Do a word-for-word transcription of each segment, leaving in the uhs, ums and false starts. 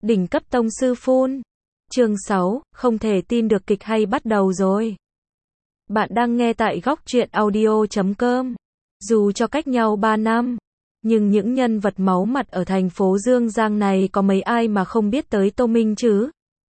Đỉnh cấp tông sư phun. Chương sáu, không thể tin được kịch hay bắt đầu rồi. Bạn đang nghe tại góc truyện audio chấm com. Dù cho cách nhau ba năm, nhưng những nhân vật máu mặt ở thành phố Dương Giang này có mấy ai mà không biết tới Tô Minh chứ?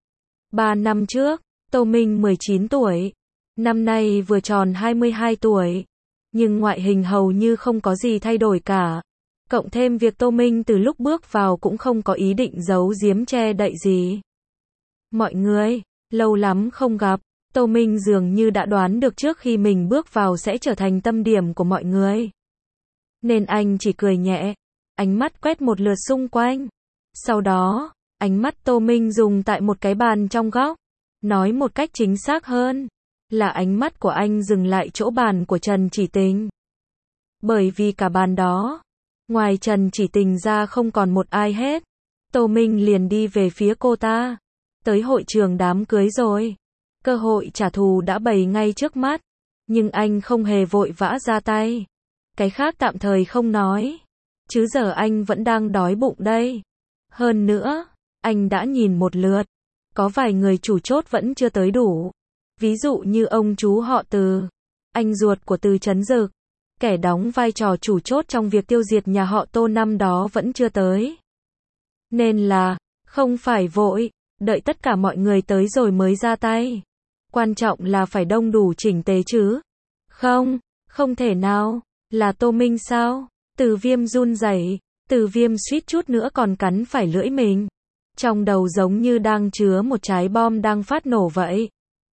Ba năm trước, Tô Minh mười chín tuổi. Năm nay vừa tròn hai mươi hai tuổi. Nhưng ngoại hình hầu như không có gì thay đổi cả. Cộng thêm việc Tô Minh từ lúc bước vào cũng không có ý định giấu giếm che đậy gì. Mọi người, lâu lắm không gặp, Tô Minh dường như đã đoán được trước khi mình bước vào sẽ trở thành tâm điểm của mọi người. Nên anh chỉ cười nhẹ, ánh mắt quét một lượt xung quanh. Sau đó, ánh mắt Tô Minh dùng tại một cái bàn trong góc. Nói một cách chính xác hơn, là ánh mắt của anh dừng lại chỗ bàn của Trần Chỉ Tình. Bởi vì cả bàn đó, ngoài Trần Chỉ Tình ra không còn một ai hết. Tô Minh liền đi về phía cô ta. Tới hội trường đám cưới rồi. Cơ hội trả thù đã bày ngay trước mắt. Nhưng anh không hề vội vã ra tay. Cái khác tạm thời không nói. Chứ giờ anh vẫn đang đói bụng đây. Hơn nữa, anh đã nhìn một lượt. Có vài người chủ chốt vẫn chưa tới đủ. Ví dụ như ông chú họ Từ. Anh ruột của Từ Chấn Dực. Kẻ đóng vai trò chủ chốt trong việc tiêu diệt nhà họ Tô năm đó vẫn chưa tới. Nên là, không phải vội, đợi tất cả mọi người tới rồi mới ra tay. Quan trọng là phải đông đủ chỉnh tề chứ. Không, không thể nào, là Tô Minh sao? Từ Viêm run rẩy, Từ Viêm suýt chút nữa còn cắn phải lưỡi mình. Trong đầu giống như đang chứa một trái bom đang phát nổ vậy.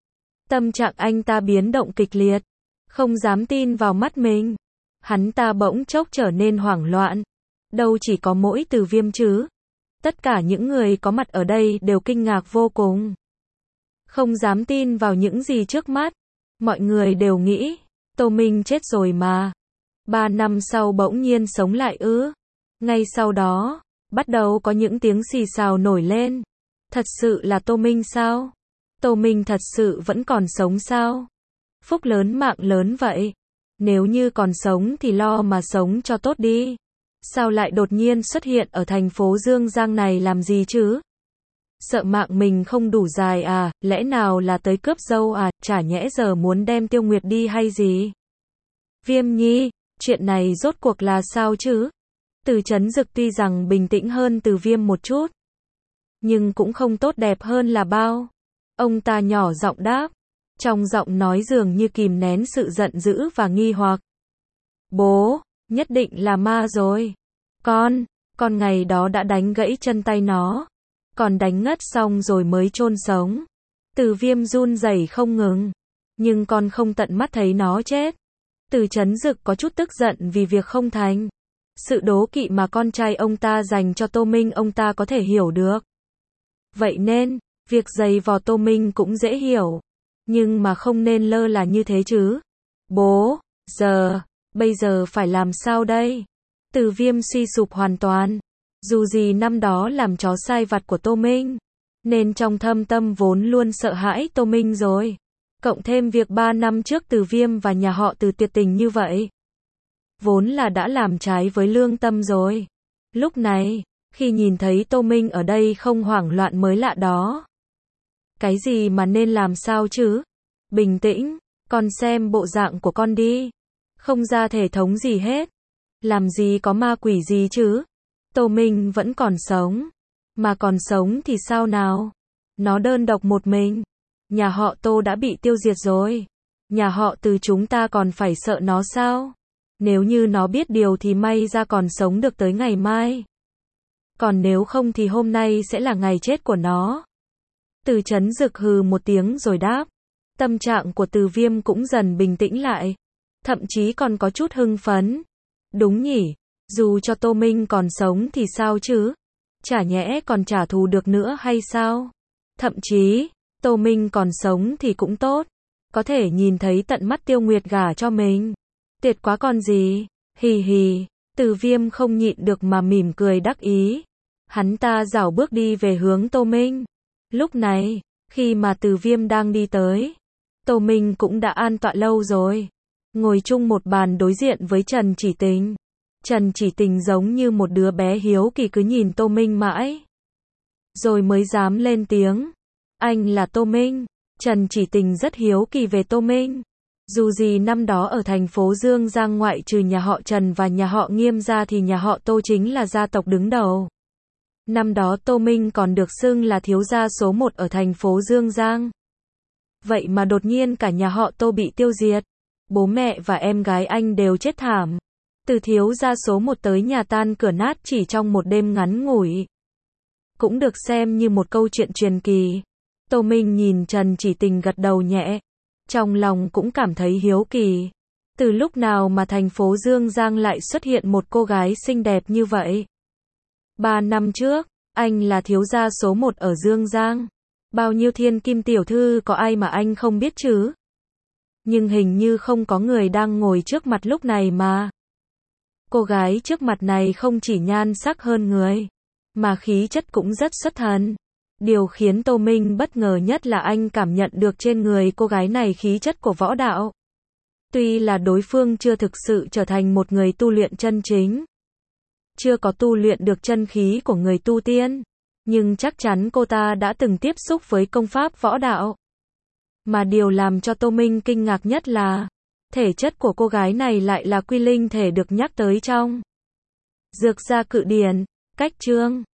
Tâm trạng anh ta biến động kịch liệt, không dám tin vào mắt mình. Hắn ta bỗng chốc trở nên hoảng loạn. Đâu chỉ có mỗi Từ Viêm chứ. Tất cả những người có mặt ở đây đều kinh ngạc vô cùng. Không dám tin vào những gì trước mắt. Mọi người đều nghĩ, Tô Minh chết rồi mà. Ba năm sau bỗng nhiên sống lại ư. Ngay sau đó, bắt đầu có những tiếng xì xào nổi lên. Thật sự là Tô Minh sao? Tô Minh thật sự vẫn còn sống sao? Phúc lớn mạng lớn vậy. Nếu như còn sống thì lo mà sống cho tốt đi. Sao lại đột nhiên xuất hiện ở thành phố Dương Giang này làm gì chứ? Sợ mạng mình không đủ dài à, lẽ nào là tới cướp dâu à, chả nhẽ giờ muốn đem Tiêu Nguyệt đi hay gì? Viêm nhi, chuyện này rốt cuộc là sao chứ? Từ Chấn Dực tuy rằng bình tĩnh hơn Từ Viêm một chút, nhưng cũng không tốt đẹp hơn là bao. Ông ta nhỏ giọng đáp, trong giọng nói dường như kìm nén sự giận dữ và nghi hoặc. Bố, nhất định là ma rồi. Con, con ngày đó đã đánh gãy chân tay nó. Còn đánh ngất xong rồi mới chôn sống. Từ Viêm run rẩy không ngừng. Nhưng con không tận mắt thấy nó chết. Từ Chấn Dực có chút tức giận vì việc không thành. Sự đố kỵ mà con trai ông ta dành cho Tô Minh ông ta có thể hiểu được. Vậy nên, việc giày vò Tô Minh cũng dễ hiểu. Nhưng mà không nên lơ là như thế chứ. Bố, giờ, bây giờ phải làm sao đây? Từ Viêm suy sụp hoàn toàn. Dù gì năm đó làm chó sai vặt của Tô Minh, nên trong thâm tâm vốn luôn sợ hãi Tô Minh rồi. Cộng thêm việc ba năm trước Từ Viêm và nhà họ Từ tuyệt tình như vậy. Vốn là đã làm trái với lương tâm rồi. Lúc này, khi nhìn thấy Tô Minh ở đây không hoảng loạn mới lạ đó. Cái gì mà nên làm sao chứ? Bình tĩnh, con xem bộ dạng của con đi. Không ra thể thống gì hết. Làm gì có ma quỷ gì chứ? Tô Minh vẫn còn sống. Mà còn sống thì sao nào? Nó đơn độc một mình. Nhà họ Tô đã bị tiêu diệt rồi. Nhà họ Từ chúng ta còn phải sợ nó sao? Nếu như nó biết điều thì may ra còn sống được tới ngày mai. Còn nếu không thì hôm nay sẽ là ngày chết của nó. Từ Chấn Dực hừ một tiếng rồi đáp. Tâm trạng của Từ Viêm cũng dần bình tĩnh lại. Thậm chí còn có chút hưng phấn. Đúng nhỉ, dù cho Tô Minh còn sống thì sao chứ? Chả nhẽ còn trả thù được nữa hay sao? Thậm chí, Tô Minh còn sống thì cũng tốt. Có thể nhìn thấy tận mắt Tiêu Nguyệt gả cho mình. Tuyệt quá còn gì, hì hì. Từ Viêm không nhịn được mà mỉm cười đắc ý. Hắn ta rảo bước đi về hướng Tô Minh. Lúc này, khi mà Từ Viêm đang đi tới, Tô Minh cũng đã an tọa lâu rồi. Ngồi chung một bàn đối diện với Trần Chỉ Tình. Trần Chỉ Tình giống như một đứa bé hiếu kỳ cứ nhìn Tô Minh mãi. rồi mới dám lên tiếng. Anh là Tô Minh. Trần Chỉ Tình rất hiếu kỳ về Tô Minh. Dù gì năm đó ở thành phố Dương Giang ngoại trừ nhà họ Trần và nhà họ Nghiêm ra thì nhà họ Tô chính là gia tộc đứng đầu. Năm đó Tô Minh còn được xưng là thiếu gia số một ở thành phố Dương Giang. Vậy mà đột nhiên cả nhà họ Tô bị tiêu diệt. Bố mẹ và em gái anh đều chết thảm. Từ thiếu gia số một tới nhà tan cửa nát chỉ trong một đêm ngắn ngủi. Cũng được xem như một câu chuyện truyền kỳ. Tô Minh nhìn Trần Chỉ Tình gật đầu nhẹ. Trong lòng cũng cảm thấy hiếu kỳ. Từ lúc nào mà thành phố Dương Giang lại xuất hiện một cô gái xinh đẹp như vậy? Ba năm trước, anh là thiếu gia số một ở Dương Giang. Bao nhiêu thiên kim tiểu thư có ai mà anh không biết chứ? Nhưng hình như không có người đang ngồi trước mặt lúc này mà. Cô gái trước mặt này không chỉ nhan sắc hơn người, mà khí chất cũng rất xuất thần. Điều khiến Tô Minh bất ngờ nhất là anh cảm nhận được trên người cô gái này khí chất của võ đạo. Tuy là đối phương chưa thực sự trở thành một người tu luyện chân chính, chưa có tu luyện được chân khí của người tu tiên, nhưng chắc chắn cô ta đã từng tiếp xúc với công pháp võ đạo. Mà điều làm cho Tô Minh kinh ngạc nhất là, thể chất của cô gái này lại là quy linh thể được nhắc tới trong Dược Gia Cự Điển. Cách chương